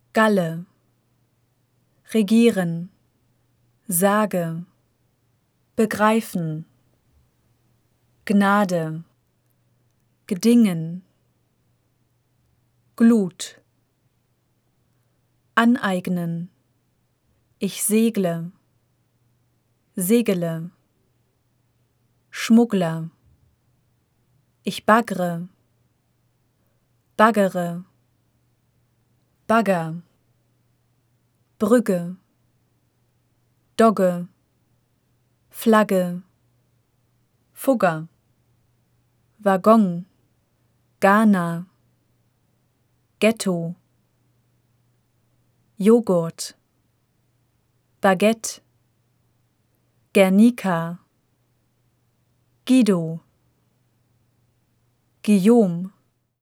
Galle, regieren, Sage, begreifen, Gnade, gedingen, Glut, aneignen, ich segle, segele, Schmuggler, ich baggre, baggere, Bagger, Brügge, Dogge, Flagge, Fugger, Waggon, Ghana, Ghetto, Joghurt, Baguette, Guernica, Guido, Guillaume,